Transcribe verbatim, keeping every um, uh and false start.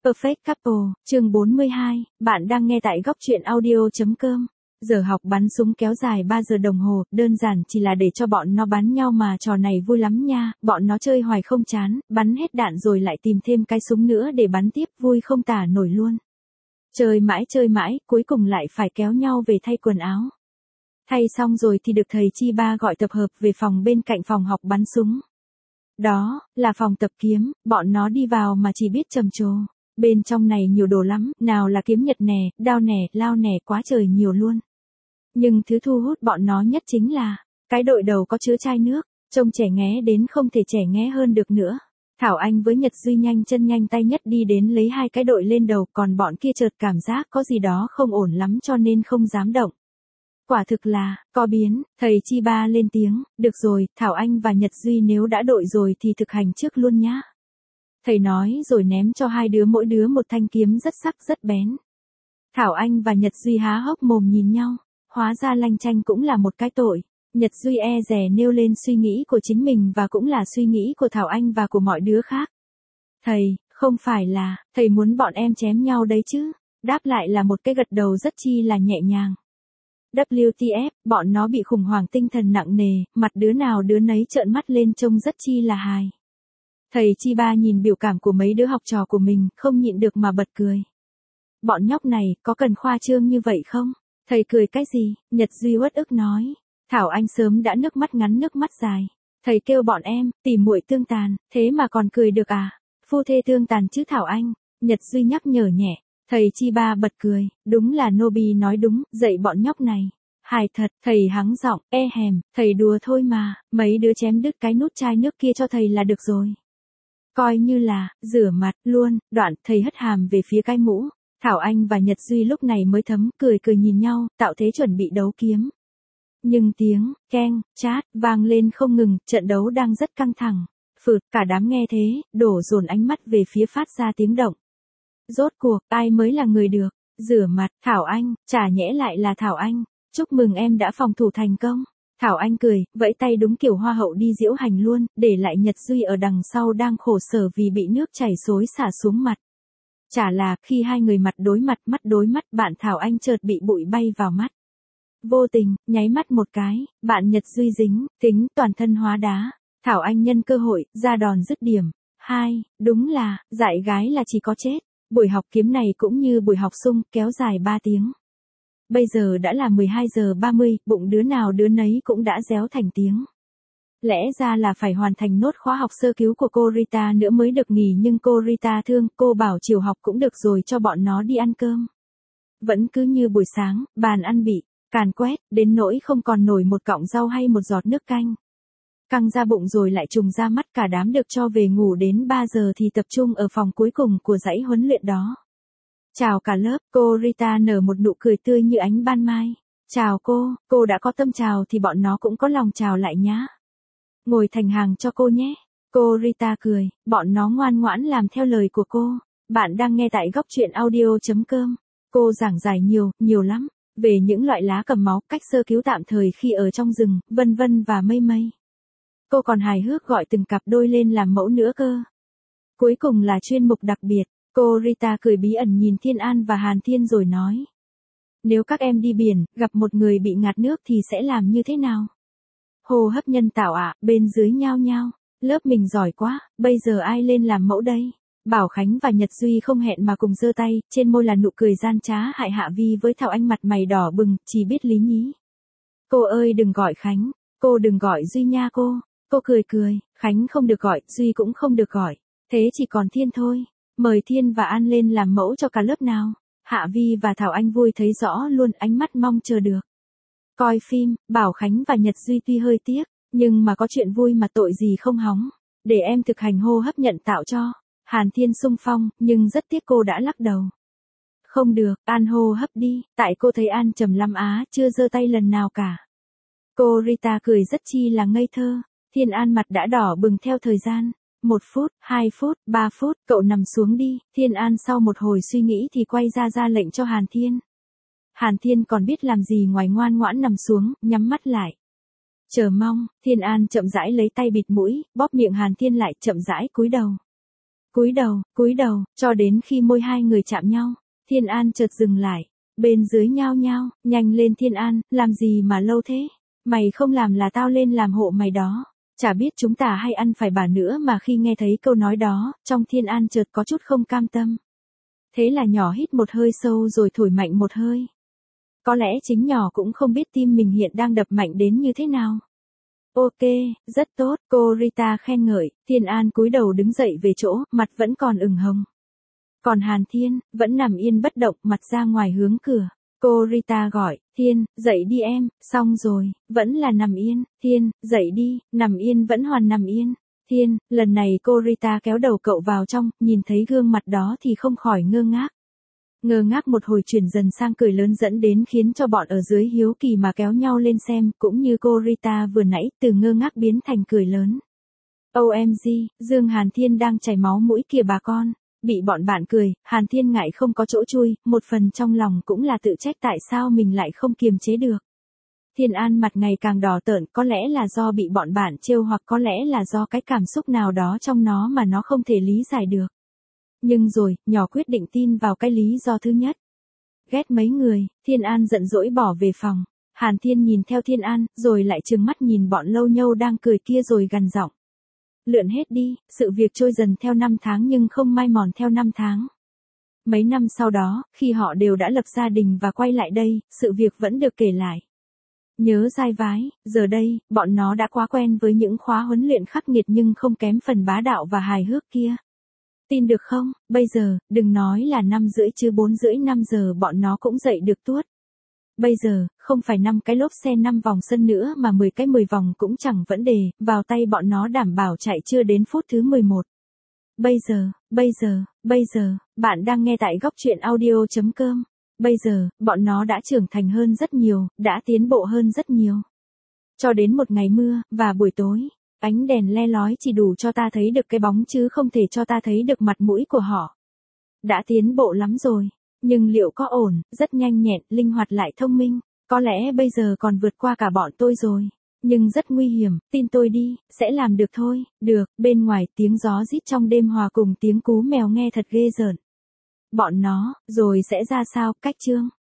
Perfect Couple, chương bốn mươi hai, bạn đang nghe tại góc truyện audio.com. Giờ học bắn súng kéo dài ba giờ đồng hồ, đơn giản chỉ là để cho bọn nó bắn nhau mà trò này vui lắm nha, bọn nó chơi hoài không chán, bắn hết đạn rồi lại tìm thêm cái súng nữa để bắn tiếp, vui không tả nổi luôn. Chơi mãi chơi mãi, cuối cùng lại phải kéo nhau về thay quần áo. Thay xong rồi thì được thầy Chi Ba gọi tập hợp về phòng bên cạnh phòng học bắn súng. Đó, là phòng tập kiếm, bọn nó đi vào mà chỉ biết trầm trồ. Bên trong này nhiều đồ lắm, nào là kiếm nhật nè, đao nè, lao nè, quá trời nhiều luôn. Nhưng thứ thu hút bọn nó nhất chính là, cái đội đầu có chứa chai nước, trông trẻ nghé đến không thể trẻ nghé hơn được nữa. Thảo Anh với Nhật Duy nhanh chân nhanh tay nhất đi đến lấy hai cái đội lên đầu, còn bọn kia chợt cảm giác có gì đó không ổn lắm cho nên không dám động. Quả thực là, có biến, thầy Chi Ba lên tiếng, được rồi, Thảo Anh và Nhật Duy nếu đã đội rồi thì thực hành trước luôn nhá. Thầy nói rồi ném cho hai đứa mỗi đứa một thanh kiếm rất sắc rất bén. Thảo Anh và Nhật Duy há hốc mồm nhìn nhau, hóa ra lanh chanh cũng là một cái tội. Nhật Duy e dè nêu lên suy nghĩ của chính mình và cũng là suy nghĩ của Thảo Anh và của mọi đứa khác. Thầy, không phải là, thầy muốn bọn em chém nhau đấy chứ? Đáp lại là một cái gật đầu rất chi là nhẹ nhàng. vê kép tê ép, bọn nó bị khủng hoảng tinh thần nặng nề, mặt đứa nào đứa nấy trợn mắt lên trông rất chi là hài. Thầy Chi Ba nhìn biểu cảm của mấy đứa học trò của mình, không nhịn được mà bật cười. Bọn nhóc này, có cần khoa trương như vậy không? Thầy cười cái gì? Nhật Duy uất ức nói. Thảo Anh sớm đã nước mắt ngắn nước mắt dài. Thầy kêu bọn em, tỉ muội tương tàn, thế mà còn cười được à? Phu thê tương tàn chứ Thảo Anh. Nhật Duy nhắc nhở nhẹ. Thầy Chi Ba bật cười, đúng là Nobi nói đúng, dạy bọn nhóc này. Hài thật, thầy hắng giọng, e hèm, thầy đùa thôi mà, mấy đứa chém đứt cái nút chai nước kia cho thầy là được rồi. Coi như là, rửa mặt, luôn, đoạn, thầy hất hàm về phía cái mũ. Thảo Anh và Nhật Duy lúc này mới thấm, cười cười nhìn nhau, tạo thế chuẩn bị đấu kiếm. Nhưng tiếng, keng, chát, vang lên không ngừng, trận đấu đang rất căng thẳng. Phượt, cả đám nghe thế, đổ dồn ánh mắt về phía phát ra tiếng động. Rốt cuộc, ai mới là người được? Rửa mặt, Thảo Anh, chả nhẽ lại là Thảo Anh. Chúc mừng em đã phòng thủ thành công. Thảo Anh cười, vẫy tay đúng kiểu hoa hậu đi diễu hành luôn, để lại Nhật Duy ở đằng sau đang khổ sở vì bị nước chảy xối xả xuống mặt. Chả là, khi hai người mặt đối mặt, mắt đối mắt, bạn Thảo Anh chợt bị bụi bay vào mắt. Vô tình, nháy mắt một cái, bạn Nhật Duy dính, tính toàn thân hóa đá. Thảo Anh nhân cơ hội, ra đòn dứt điểm. Hai, đúng là, dạy gái là chỉ có chết. Buổi học kiếm này cũng như buổi học sung, kéo dài ba tiếng. Bây giờ đã là mười hai giờ ba mươi, bụng đứa nào đứa nấy cũng đã réo thành tiếng. Lẽ ra là phải hoàn thành nốt khóa học sơ cứu của cô Rita nữa mới được nghỉ, nhưng cô Rita thương, cô bảo chiều học cũng được rồi cho bọn nó đi ăn cơm. Vẫn cứ như buổi sáng, bàn ăn bị càn quét, đến nỗi không còn nổi một cọng rau hay một giọt nước canh. Căng ra bụng rồi lại trùng ra mắt, cả đám được cho về ngủ đến ba giờ thì tập trung ở phòng cuối cùng của dãy huấn luyện đó. Chào cả lớp, cô Rita nở một nụ cười tươi như ánh ban mai. Chào cô, cô đã có tâm chào thì bọn nó cũng có lòng chào lại nhá. Ngồi thành hàng cho cô nhé. Cô Rita cười, bọn nó ngoan ngoãn làm theo lời của cô. Bạn đang nghe tại góc truyện audio.com. Cô giảng giải nhiều, nhiều lắm, về những loại lá cầm máu, cách sơ cứu tạm thời khi ở trong rừng, vân vân và mây mây. Cô còn hài hước gọi từng cặp đôi lên làm mẫu nữa cơ. Cuối cùng là chuyên mục đặc biệt. Cô Rita cười bí ẩn nhìn Thiên An và Hàn Thiên rồi nói. Nếu các em đi biển, gặp một người bị ngạt nước thì sẽ làm như thế nào? Hô hấp nhân tạo ạ, à, bên dưới nhao nhao. Lớp mình giỏi quá, bây giờ ai lên làm mẫu đây? Bảo Khánh và Nhật Duy không hẹn mà cùng giơ tay, trên môi là nụ cười gian trá hại Hạ Vi với Thảo Anh mặt mày đỏ bừng, chỉ biết lý nhí. Cô ơi đừng gọi Khánh, cô đừng gọi Duy nha cô. Cô cười cười, Khánh không được gọi, Duy cũng không được gọi. Thế chỉ còn Thiên thôi. Mời Thiên và An lên làm mẫu cho cả lớp nào. Hạ Vi và Thảo Anh vui thấy rõ luôn, ánh mắt mong chờ được. Coi phim, Bảo Khánh và Nhật Duy tuy hơi tiếc, nhưng mà có chuyện vui mà tội gì không hóng. Để em thực hành hô hấp nhận tạo cho. Hàn Thiên xung phong, nhưng rất tiếc cô đã lắc đầu. Không được, An hô hấp đi, tại cô thấy An trầm lắm á, chưa giơ tay lần nào cả. Cô Rita cười rất chi là ngây thơ. Thiên An mặt đã đỏ bừng theo thời gian. Một phút, hai phút, ba phút, cậu nằm xuống đi. Thiên An sau một hồi suy nghĩ thì quay ra ra lệnh cho Hàn Thiên. Hàn Thiên còn biết làm gì ngoài ngoan ngoãn nằm xuống, nhắm mắt lại. Chờ mong, Thiên An chậm rãi lấy tay bịt mũi, bóp miệng Hàn Thiên lại, chậm rãi cúi đầu. cúi đầu, cúi đầu, cho đến khi môi hai người chạm nhau. Thiên An chợt dừng lại. Bên dưới nhao nhao, nhanh lên Thiên An, làm gì mà lâu thế? Mày không làm là tao lên làm hộ mày đó. Chả biết chúng ta hay ăn phải bà nữa mà khi nghe thấy câu nói đó, trong Thiên An chợt có chút không cam tâm. Thế là nhỏ hít một hơi sâu rồi thổi mạnh một hơi. Có lẽ chính nhỏ cũng không biết tim mình hiện đang đập mạnh đến như thế nào. Ok, rất tốt, cô Rita khen ngợi. Thiên An cúi đầu đứng dậy về chỗ, mặt vẫn còn ửng hồng. Còn Hàn Thiên, vẫn nằm yên bất động, mặt ra ngoài hướng cửa. Cô Rita gọi, Thiên, dậy đi em, xong rồi, vẫn là nằm yên. Thiên, dậy đi, nằm yên vẫn hoàn nằm yên. Thiên, lần này cô Rita kéo đầu cậu vào trong, nhìn thấy gương mặt đó thì không khỏi ngơ ngác. Ngơ ngác một hồi chuyển dần sang cười lớn dẫn đến khiến cho bọn ở dưới hiếu kỳ mà kéo nhau lên xem, cũng như cô Rita vừa nãy, từ ngơ ngác biến thành cười lớn. ô em giê, Dương Hàn Thiên đang chảy máu mũi kìa bà con. Bị bọn bạn cười, Hàn Thiên ngại không có chỗ chui, một phần trong lòng cũng là tự trách tại sao mình lại không kiềm chế được. Thiên An mặt ngày càng đỏ tởn, có lẽ là do bị bọn bạn trêu hoặc có lẽ là do cái cảm xúc nào đó trong nó mà nó không thể lý giải được. Nhưng rồi, nhỏ quyết định tin vào cái lý do thứ nhất. Ghét mấy người, Thiên An giận dỗi bỏ về phòng. Hàn Thiên nhìn theo Thiên An, rồi lại trừng mắt nhìn bọn lâu nhâu đang cười kia rồi gằn giọng. Lượn hết đi, sự việc trôi dần theo năm tháng nhưng không mai mòn theo năm tháng. Mấy năm sau đó, khi họ đều đã lập gia đình và quay lại đây, sự việc vẫn được kể lại. Nhớ dai vái, giờ đây, bọn nó đã quá quen với những khóa huấn luyện khắc nghiệt nhưng không kém phần bá đạo và hài hước kia. Tin được không, bây giờ, đừng nói là năm rưỡi chứ bốn rưỡi năm giờ bọn nó cũng dậy được tuốt. Bây giờ, không phải năm cái lốp xe năm vòng sân nữa mà mười cái mười vòng cũng chẳng vấn đề, vào tay bọn nó đảm bảo chạy chưa đến phút thứ mười một. Bây giờ, bây giờ, bây giờ, bạn đang nghe tại góc truyện audio chấm com. Bây giờ, bọn nó đã trưởng thành hơn rất nhiều, đã tiến bộ hơn rất nhiều. Cho đến một ngày mưa, và buổi tối, ánh đèn le lói chỉ đủ cho ta thấy được cái bóng chứ không thể cho ta thấy được mặt mũi của họ. Đã tiến bộ lắm rồi. Nhưng liệu có ổn, rất nhanh nhẹn, linh hoạt lại thông minh, có lẽ bây giờ còn vượt qua cả bọn tôi rồi. Nhưng rất nguy hiểm, tin tôi đi, sẽ làm được thôi. Được, bên ngoài tiếng gió rít trong đêm hòa cùng tiếng cú mèo nghe thật ghê rợn. Bọn nó, rồi sẽ ra sao, cách chương.